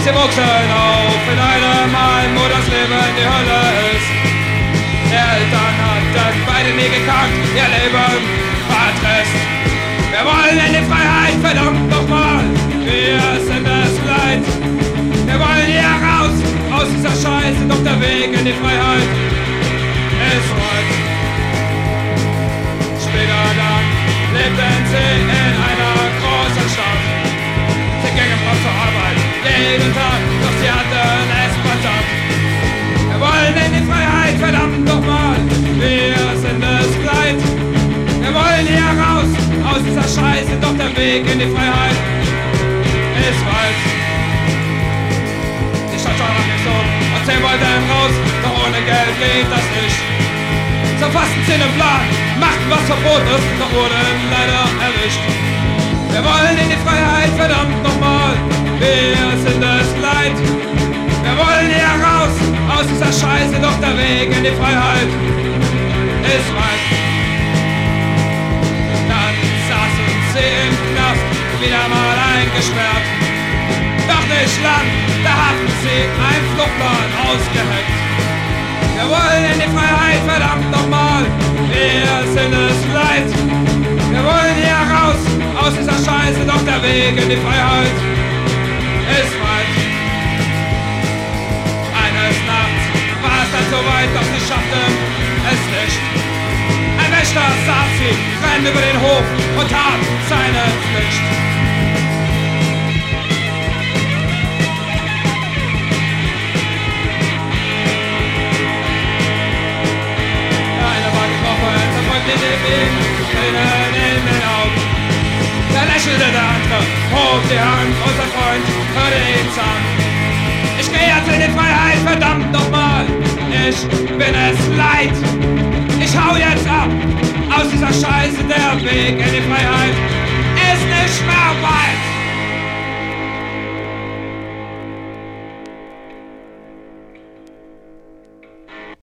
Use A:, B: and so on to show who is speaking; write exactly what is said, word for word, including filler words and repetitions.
A: Sie wuchsen auf in einem Heim, wo das Leben die Hölle ist. Die Eltern hatten beide nie gekannt, ihr Leben war Trist. Wir wollen in die Freiheit, verdammt nochmal, wir sind es leid. Wir wollen hier raus, aus dieser Scheiße, doch der Weg in die Freiheit ist weit. Später dann lebten sie in einer großen Stadt. Sie gingen fast zur Arbeit, jeden Tag, doch sie hatten es verdammt. Wir wollen in die Freiheit, verdammt nochmal, wir sind es leid. Wir wollen hier raus, aus dieser Scheiße, doch der Weg in die Freiheit ist weit. Die Stadt schaut nach nichts um und sie wollten raus, doch ohne Geld geht das nicht. So fassten sie den Plan, machten was verboten ist, doch wurden leider erwischt. Wir wollen in die Freiheit, verdammt nochmal, wir sind es leid. Wir wollen hier raus, aus dieser Scheiße, doch der Weg in die Freiheit ist weit. Dann saßen sie im Knast, wieder mal eingesperrt. Doch nicht lang, da hatten sie einen Fluchtplan ausgeheckt. Wir wollen in die Freiheit, verdammt nochmal, wir sind es leid. Wir wollen hier raus, aus dieser Scheiße, doch der Weg in die Freiheit ist weit. Eines Nachts war es dann so weit, doch sie schafften es nicht. Ein Wächter sah sie, rennt über den Hof und tat seine Pflicht. In den Augen. Da lächelte der andere, hob die Hand, unser Freund hörte ihn sagen: Ich gehe jetzt in die Freiheit, verdammt nochmal, ich bin es leid. Ich hau jetzt ab, aus dieser Scheiße, der Weg in die Freiheit